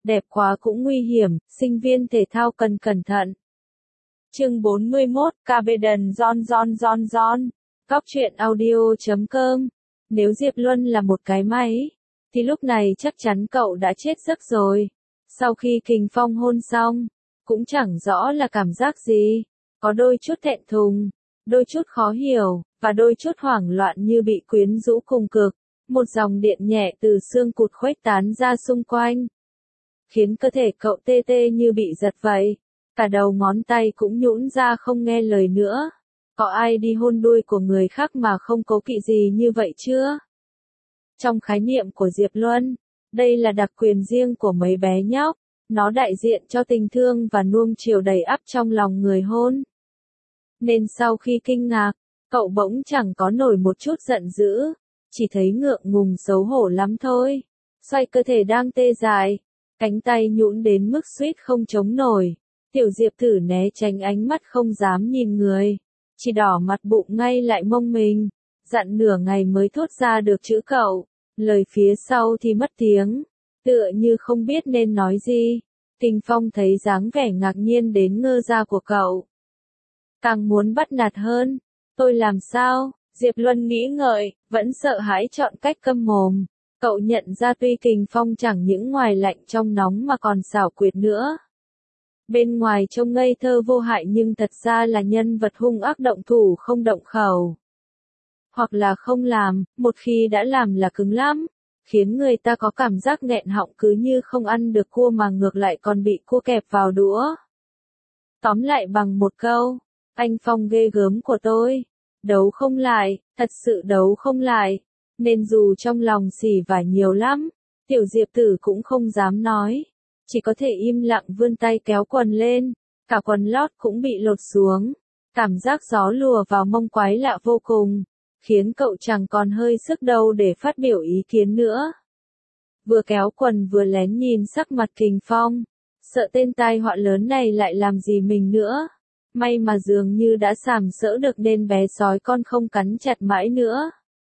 đẹp quá cũng nguy hiểm, sinh viên thể thao cần cẩn thận. Chương 41, Cabedan John. Góc truyện audio.com. Nếu Diệp Luân là một cái máy, thì lúc này chắc chắn cậu đã chết giấc rồi. Sau khi Kình Phong hôn xong, cũng chẳng rõ là cảm giác gì, có đôi chút thẹn thùng, đôi chút khó hiểu, và đôi chút hoảng loạn như bị quyến rũ cùng cực. Một dòng điện nhẹ từ xương cụt khuếch tán ra xung quanh, khiến cơ thể cậu tê tê như bị giật vậy. Cả đầu ngón tay cũng nhũn ra không nghe lời nữa. Có ai đi hôn đuôi của người khác mà không cố kỵ gì như vậy chưa? Trong khái niệm của Diệp Luân, đây là đặc quyền riêng của mấy bé nhóc. Nó đại diện cho tình thương và nuông chiều đầy ắp trong lòng người hôn. Nên sau khi kinh ngạc, cậu bỗng chẳng có nổi một chút giận dữ, chỉ thấy ngượng ngùng xấu hổ lắm thôi. Xoay cơ thể đang tê dại, cánh tay nhũn đến mức suýt không chống nổi. Tiểu Diệp thử né tránh ánh mắt không dám nhìn người, chỉ đỏ mặt bụng ngay lại mông mình, dặn nửa ngày mới thốt ra được chữ cậu, lời phía sau thì mất tiếng, tựa như không biết nên nói gì. Kình Phong thấy dáng vẻ ngạc nhiên đến ngơ ra của cậu, càng muốn bắt nạt hơn. Tôi làm sao? Diệp Luân nghĩ ngợi, vẫn sợ hãi chọn cách câm mồm. Cậu nhận ra tuy Kình Phong chẳng những ngoài lạnh trong nóng mà còn xảo quyệt nữa. Bên ngoài trông ngây thơ vô hại nhưng thật ra là nhân vật hung ác động thủ không động khẩu. Hoặc là không làm, một khi đã làm là cứng lắm, khiến người ta có cảm giác nghẹn họng cứ như không ăn được cua mà ngược lại còn bị cua kẹp vào đũa. Tóm lại bằng một câu, anh Phong ghê gớm của tôi. Đấu không lại, thật sự đấu không lại. Nên dù trong lòng xỉ vả nhiều lắm, Tiểu Diệp Tử cũng không dám nói. Chỉ có thể im lặng vươn tay kéo quần lên, cả quần lót cũng bị lột xuống. Cảm giác gió lùa vào mông quái lạ vô cùng, khiến cậu chẳng còn hơi sức đâu để phát biểu ý kiến nữa. Vừa kéo quần vừa lén nhìn sắc mặt Kình Phong, sợ tên tai họa lớn này lại làm gì mình nữa. May mà dường như đã sàm sỡ được nên bé sói con không cắn chặt mãi nữa.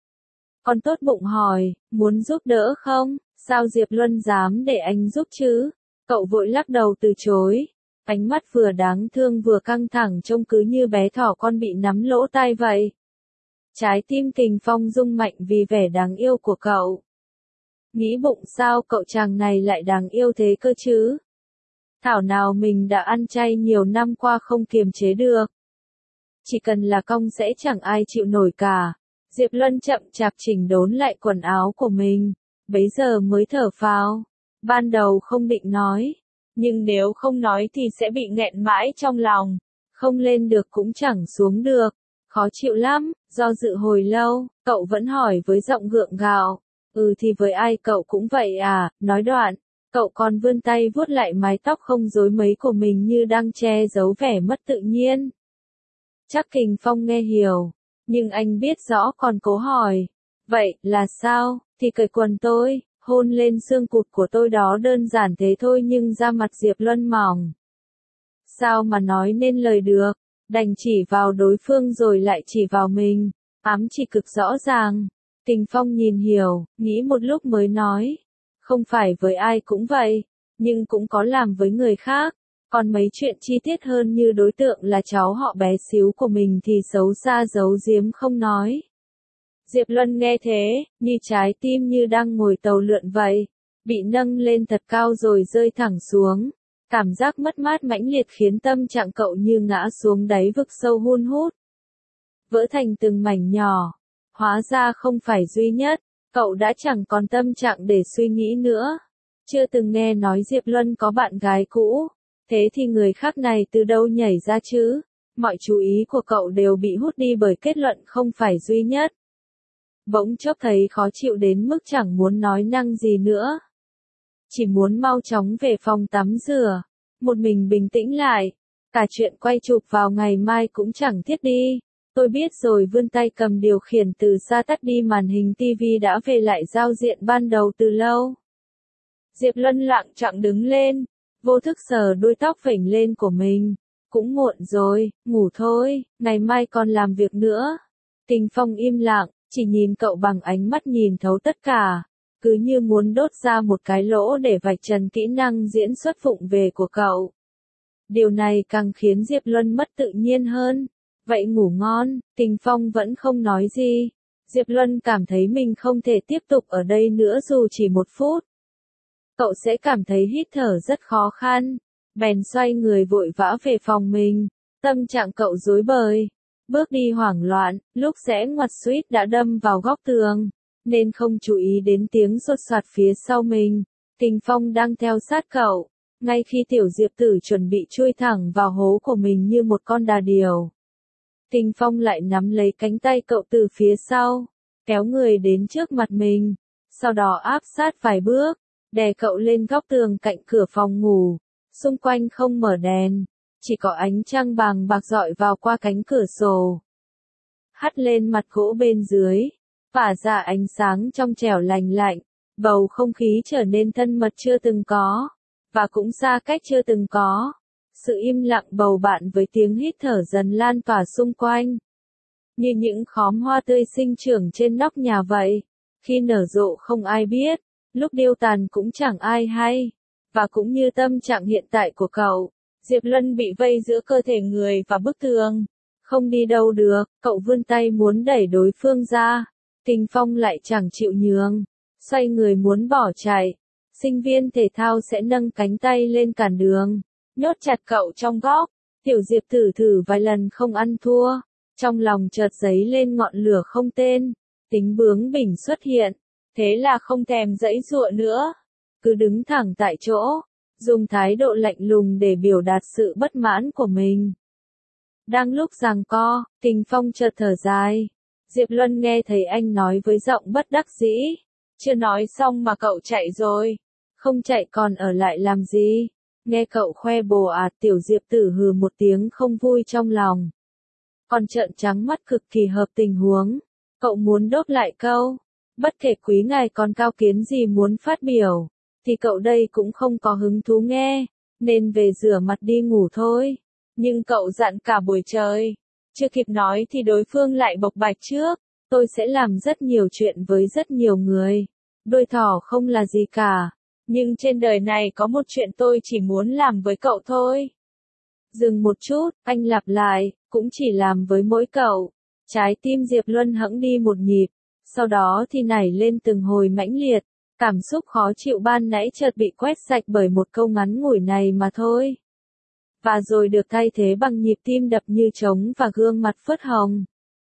Con tốt bụng hỏi, muốn giúp đỡ không? Sao Diệp Luân dám để anh giúp chứ? Cậu vội lắc đầu từ chối. Ánh mắt vừa đáng thương vừa căng thẳng trông cứ như bé thỏ con bị nắm lỗ tai vậy. Trái tim Kình Phong rung mạnh vì vẻ đáng yêu của cậu. Nghĩ bụng sao cậu chàng này lại đáng yêu thế cơ chứ? Thảo nào mình đã ăn chay nhiều năm qua không kiềm chế được. Chỉ cần là cong sẽ chẳng ai chịu nổi cả. Diệp Luân chậm chạp chỉnh đốn lại quần áo của mình, bấy giờ mới thở phào. Ban đầu không định nói, nhưng nếu không nói thì sẽ bị nghẹn mãi trong lòng. Không lên được cũng chẳng xuống được, khó chịu lắm. Do dự hồi lâu, cậu vẫn hỏi với giọng gượng gạo. Thì với ai cậu cũng vậy à? Nói đoạn, cậu còn vươn tay vuốt lại mái tóc không rối mấy của mình như đang che giấu vẻ mất tự nhiên. Chắc Kình Phong nghe hiểu, nhưng anh biết rõ còn cố hỏi. Vậy, là sao? Thì cởi quần tôi, hôn lên xương cụt của tôi đó, đơn giản thế thôi. Nhưng da mặt Diệp Luân mỏng, sao mà nói nên lời được, đành chỉ vào đối phương rồi lại chỉ vào mình, ám chỉ cực rõ ràng. Kình Phong nhìn hiểu, nghĩ một lúc mới nói, không phải với ai cũng vậy, nhưng cũng có làm với người khác. Còn mấy chuyện chi tiết hơn như đối tượng là cháu họ bé xíu của mình thì xấu xa giấu giếm không nói. Diệp Luân nghe thế, như trái tim như đang ngồi tàu lượn vậy, bị nâng lên thật cao rồi rơi thẳng xuống. Cảm giác mất mát mãnh liệt khiến tâm trạng cậu như ngã xuống đáy vực sâu hun hút, vỡ thành từng mảnh nhỏ. Hóa ra không phải duy nhất, cậu đã chẳng còn tâm trạng để suy nghĩ nữa. Chưa từng nghe nói Diệp Luân có bạn gái cũ, thế thì người khác này từ đâu nhảy ra chứ? Mọi chú ý của cậu đều bị hút đi bởi kết luận không phải duy nhất. Bỗng chốc thấy khó chịu đến mức chẳng muốn nói năng gì nữa. Chỉ muốn mau chóng về phòng tắm rửa, một mình bình tĩnh lại. Cả chuyện quay chụp vào ngày mai cũng chẳng thiết đi. Tôi biết rồi, vươn tay cầm điều khiển từ xa tắt đi màn hình tivi đã về lại giao diện ban đầu từ lâu. Diệp Luân lặng chặng đứng lên, vô thức sờ đuôi tóc phểnh lên của mình. Cũng muộn rồi, ngủ thôi, ngày mai còn làm việc nữa. Kình Phong im lặng, chỉ nhìn cậu bằng ánh mắt nhìn thấu tất cả. cứ như muốn đốt ra một cái lỗ để vạch trần kỹ năng diễn xuất vụng về của cậu. Điều này càng khiến Diệp Luân mất tự nhiên hơn. Vậy ngủ ngon, Kình Phong vẫn không nói gì. Diệp Luân cảm thấy mình không thể tiếp tục ở đây nữa dù chỉ 1 phút. Cậu sẽ cảm thấy hít thở rất khó khăn. Bèn xoay người vội vã về phòng mình. Tâm trạng cậu rối bời. Bước đi hoảng loạn, lúc rẽ ngoặt suýt đã đâm vào góc tường. Nên không chú ý đến tiếng sột soạt phía sau mình. Kình Phong đang theo sát cậu. Ngay khi tiểu Diệp Tử chuẩn bị chui thẳng vào hố của mình như một con đà điểu. Kình Phong lại nắm lấy cánh tay cậu từ phía sau, kéo người đến trước mặt mình, sau đó áp sát vài bước, đè cậu lên góc tường cạnh cửa phòng ngủ. Xung quanh không mở đèn, chỉ có ánh trăng vàng bạc rọi vào qua cánh cửa sổ, hắt lên mặt gỗ bên dưới, phả ra ánh sáng trong trẻo lành lạnh. Bầu không khí trở nên thân mật chưa từng có, và cũng xa cách chưa từng có. Sự im lặng bầu bạn với tiếng hít thở dần lan tỏa xung quanh. Như những khóm hoa tươi sinh trưởng trên nóc nhà vậy. Khi nở rộ không ai biết, lúc điêu tàn cũng chẳng ai hay. Và cũng như tâm trạng hiện tại của cậu, Diệp Luân bị vây giữa cơ thể người và bức tường. Không đi đâu được, cậu vươn tay muốn đẩy đối phương ra. Kình Phong lại chẳng chịu nhường. Xoay người muốn bỏ chạy. Sinh viên thể thao sẽ nâng cánh tay lên cản đường. Nhốt chặt cậu trong góc. Tiểu Diệp Tử thử vài lần không ăn thua. Trong lòng chợt dấy lên ngọn lửa không tên. Tính bướng bỉnh xuất hiện. Thế là không thèm giãy giụa nữa. Cứ đứng thẳng tại chỗ. Dùng thái độ lạnh lùng để biểu đạt sự bất mãn của mình. Đang lúc giằng co, Kình Phong chợt thở dài. Diệp Luân nghe thấy anh nói với giọng bất đắc dĩ. Chưa nói xong mà cậu chạy rồi. Không chạy còn ở lại làm gì? Nghe cậu khoe bồ tiểu Diệp Tử hừ một tiếng không vui trong lòng. Còn trợn trắng mắt cực kỳ hợp tình huống. Cậu muốn đốt lại câu. Bất kể quý ngài còn cao kiến gì muốn phát biểu, thì cậu đây cũng không có hứng thú nghe, nên về rửa mặt đi ngủ thôi. Nhưng cậu dặn cả buổi trời. Chưa kịp nói thì đối phương lại bộc bạch trước. Tôi sẽ làm rất nhiều chuyện với rất nhiều người. Đuôi thỏ không là gì cả. Nhưng trên đời này có một chuyện tôi chỉ muốn làm với cậu thôi. Dừng một chút, anh lặp lại, cũng chỉ làm với mỗi cậu. Trái tim Diệp Luân hẫng đi một nhịp, sau đó thì nảy lên từng hồi mãnh liệt. Cảm xúc khó chịu ban nãy chợt bị quét sạch bởi một câu ngắn ngủi này mà thôi. Và rồi được thay thế bằng nhịp tim đập như trống và gương mặt phớt hồng.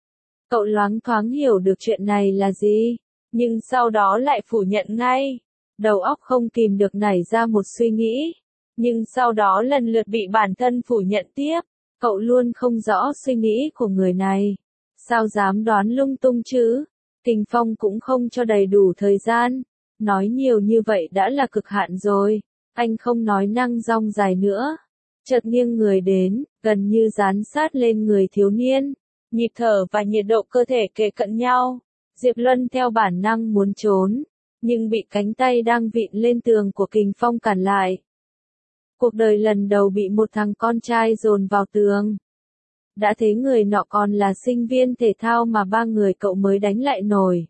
Cậu loáng thoáng hiểu được chuyện này là gì, nhưng sau đó lại phủ nhận ngay. Đầu óc không kìm được nảy ra một suy nghĩ, nhưng sau đó lần lượt bị bản thân phủ nhận tiếp. Cậu luôn không rõ suy nghĩ của người này. Sao dám đoán lung tung chứ? Kình Phong cũng không cho đầy đủ thời gian. Nói nhiều như vậy đã là cực hạn rồi. Anh không nói năng dong dài nữa. Chợt nghiêng người đến, gần như dán sát lên người thiếu niên. Nhịp thở và nhiệt độ cơ thể kề cận nhau. Diệp Luân theo bản năng muốn trốn, nhưng bị cánh tay đang vịn lên tường của Kình Phong cản lại. Cuộc đời lần đầu bị một thằng con trai dồn vào tường. Đã thế người nọ còn là sinh viên thể thao mà 3 người cậu mới đánh lại nổi.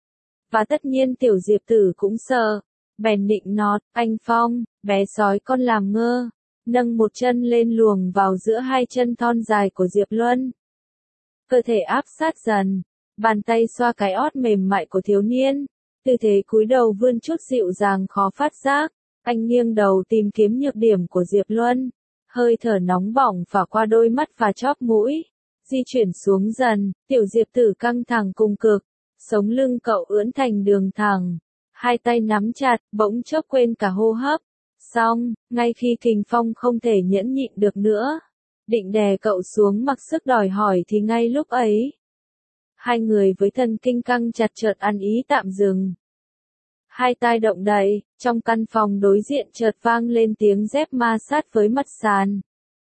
Và tất nhiên tiểu Diệp Tử cũng sợ. Bèn nịnh nọt, anh Phong, bé sói con làm ngơ. Nâng một chân lên luồng vào giữa hai chân thon dài của Diệp Luân. Cơ thể áp sát dần. Bàn tay xoa cái ót mềm mại của thiếu niên. Tư thế cúi đầu vươn chút dịu dàng khó phát giác. Anh nghiêng đầu tìm kiếm nhược điểm của Diệp Luân. Hơi thở nóng bỏng phả qua đôi mắt và chóp mũi. Di chuyển xuống dần, tiểu Diệp Tử căng thẳng cùng cực. Sống lưng cậu ưỡn thành đường thẳng. Hai tay nắm chặt, bỗng chốc quên cả hô hấp. Xong, ngay khi Kình Phong không thể nhẫn nhịn được nữa, định đè cậu xuống mặc sức đòi hỏi thì ngay lúc ấy, hai người với thần kinh căng chặt chợt ăn ý tạm dừng. Hai tai động đậy, trong căn phòng đối diện chợt vang lên tiếng dép ma sát với mặt sàn.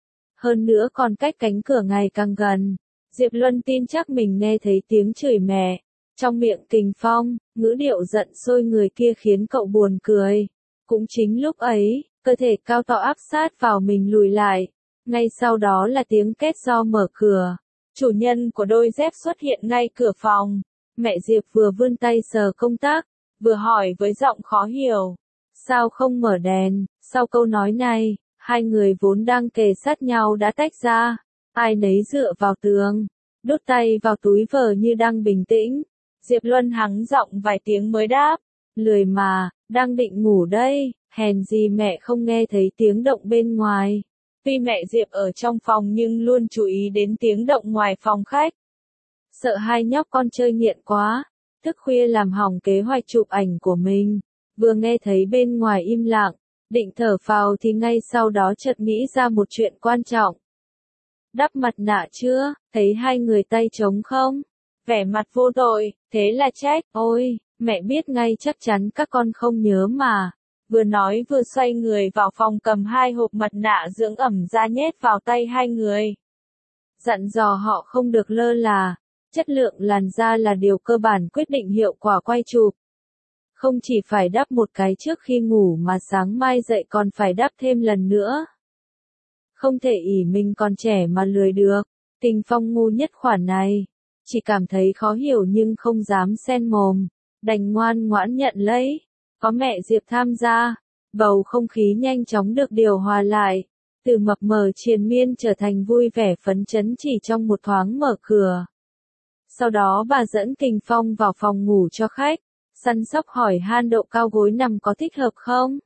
Hơn nữa còn cách cánh cửa ngày càng gần. Diệp Luân tin chắc mình nghe thấy tiếng chửi mẹ. Trong miệng Kình Phong, ngữ điệu giận sôi người kia khiến cậu buồn cười. Cũng chính lúc ấy, cơ thể cao to áp sát vào mình lùi lại. Ngay sau đó là tiếng két do mở cửa. Chủ nhân của đôi dép xuất hiện ngay cửa phòng. Mẹ Diệp vừa vươn tay sờ công tắc, vừa hỏi với giọng khó hiểu. Sao không mở đèn? Sau câu nói này, hai người vốn đang kề sát nhau đã tách ra, ai nấy dựa vào tường, đút tay vào túi vờ như đang bình tĩnh. Diệp Luân hắng giọng vài tiếng mới đáp, lười mà, đang định ngủ đây, hèn gì mẹ không nghe thấy tiếng động bên ngoài. Tuy mẹ Diệp ở trong phòng nhưng luôn chú ý đến tiếng động ngoài phòng khách. Sợ hai nhóc con chơi nghiện quá, thức khuya làm hỏng kế hoạch chụp ảnh của mình. Vừa nghe thấy bên ngoài im lặng, định thở phào thì ngay sau đó chợt nghĩ ra một chuyện quan trọng. Đắp mặt nạ chưa? Thấy hai người tay trống không? Vẻ mặt vô tội, thế là trách, ôi, mẹ biết ngay chắc chắn các con không nhớ mà. Vừa nói vừa xoay người vào phòng cầm hai hộp mặt nạ dưỡng ẩm ra nhét vào tay hai người. Dặn dò họ không được lơ là, chất lượng làn da là điều cơ bản quyết định hiệu quả quay chụp. Không chỉ phải đắp một cái trước khi ngủ mà sáng mai dậy còn phải đắp thêm lần nữa. Không thể ỷ mình còn trẻ mà lười được, Tình Phong ngu nhất khoản này. Chỉ cảm thấy khó hiểu nhưng không dám xen mồm, đành ngoan ngoãn nhận lấy. Có mẹ Diệp tham gia, bầu không khí nhanh chóng được điều hòa lại, từ mập mờ triền miên trở thành vui vẻ phấn chấn chỉ trong một thoáng mở cửa. Sau đó bà dẫn Tình Phong vào phòng ngủ cho khách, săn sóc hỏi han độ cao gối nằm có thích hợp không?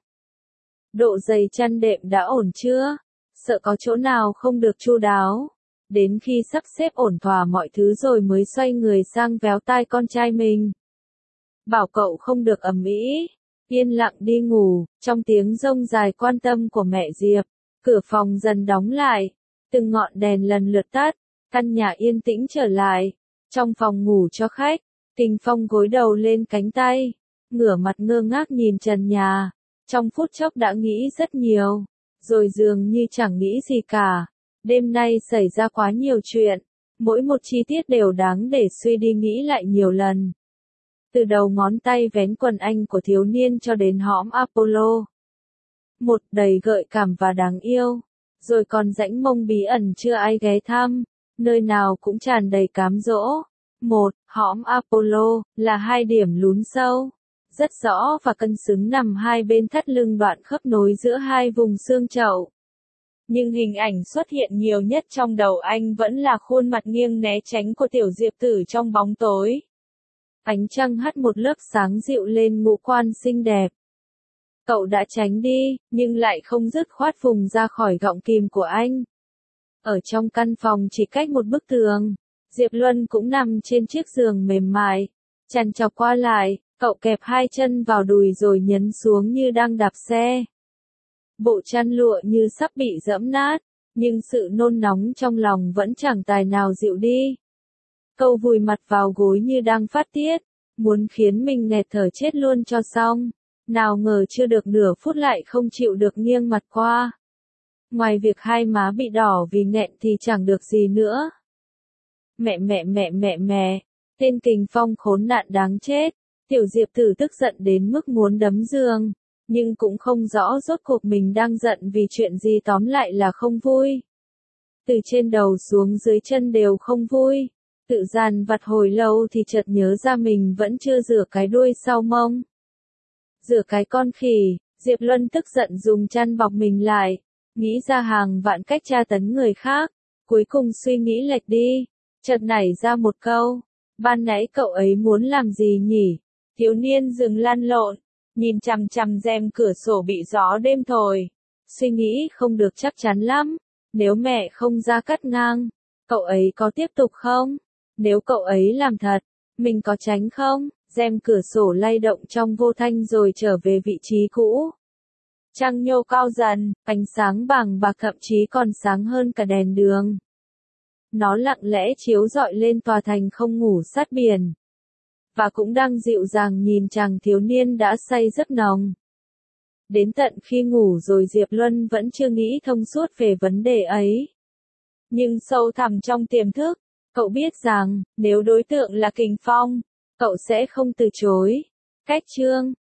Độ dày chăn đệm đã ổn chưa? Sợ có chỗ nào không được chu đáo. Đến khi sắp xếp ổn thỏa mọi thứ rồi mới xoay người sang véo tai con trai mình. Bảo cậu không được ầm ĩ, yên lặng đi ngủ. Trong tiếng rông dài quan tâm của mẹ Diệp, cửa phòng dần đóng lại, từng ngọn đèn lần lượt tắt, căn nhà yên tĩnh trở lại. Trong phòng ngủ cho khách, Tình Phong gối đầu lên cánh tay, ngửa mặt ngơ ngác nhìn trần nhà. Trong phút chốc đã nghĩ rất nhiều, rồi dường như chẳng nghĩ gì cả. Đêm nay xảy ra quá nhiều chuyện, mỗi một chi tiết đều đáng để suy đi nghĩ lại nhiều lần. Từ đầu ngón tay vén quần anh của thiếu niên cho đến hõm Apollo. Một đầy gợi cảm và đáng yêu, rồi còn rãnh mông bí ẩn chưa ai ghé thăm, nơi nào cũng tràn đầy cám dỗ. Một, hõm Apollo, là hai điểm lún sâu, rất rõ và cân xứng nằm hai bên thắt lưng đoạn khớp nối giữa hai vùng xương chậu. Nhưng hình ảnh xuất hiện nhiều nhất trong đầu anh vẫn là khuôn mặt nghiêng né tránh của tiểu Diệp Tử trong bóng tối. Ánh trăng hắt một lớp sáng dịu lên ngũ quan xinh đẹp. Cậu đã tránh đi, nhưng lại không dứt khoát vùng ra khỏi gọng kìm của anh. Ở trong căn phòng chỉ cách một bức tường, Diệp Luân cũng nằm trên chiếc giường mềm mại, chằn chọc qua lại, cậu kẹp hai chân vào đùi rồi nhấn xuống như đang đạp xe. Bộ chăn lụa như sắp bị giẫm nát, nhưng sự nôn nóng trong lòng vẫn chẳng tài nào dịu đi. Cậu vùi mặt vào gối như đang phát tiết, muốn khiến mình nghẹt thở chết luôn cho xong. Nào ngờ chưa được nửa phút lại không chịu được nghiêng mặt qua. Ngoài việc hai má bị đỏ vì nghẹn thì chẳng được gì nữa. Mẹ, tên Kình Phong khốn nạn đáng chết. Tiểu Diệp Tử tức giận đến mức muốn đấm giường, nhưng cũng không rõ rốt cuộc mình đang giận vì chuyện gì, tóm lại là không vui. Từ trên đầu xuống dưới chân đều không vui. Tự dằn vặt hồi lâu thì chợt nhớ ra mình vẫn chưa rửa cái đuôi sau mông. Rửa cái con khỉ, Diệp Luân tức giận dùng chăn bọc mình lại, nghĩ ra hàng vạn cách tra tấn người khác, cuối cùng suy nghĩ lệch đi, chợt nảy ra một câu, ban nãy cậu ấy muốn làm gì nhỉ? Thiếu niên dừng lăn lộn, nhìn chằm chằm rèm cửa sổ bị gió đêm thổi, suy nghĩ không được chắc chắn lắm, nếu mẹ không ra cắt ngang, cậu ấy có tiếp tục không? Nếu cậu ấy làm thật, mình có tránh không? Rèm cửa sổ lay động trong vô thanh rồi trở về vị trí cũ. Trăng nhô cao dần, ánh sáng vàng bạc thậm chí còn sáng hơn cả đèn đường. Nó lặng lẽ chiếu rọi lên tòa thành không ngủ sát biển. Và cũng đang dịu dàng nhìn chàng thiếu niên đã say giấc nồng. Đến tận khi ngủ rồi Diệp Luân vẫn chưa nghĩ thông suốt về vấn đề ấy. Nhưng sâu thẳm trong tiềm thức, cậu biết rằng, nếu đối tượng là Kình Phong, cậu sẽ không từ chối. Cách chương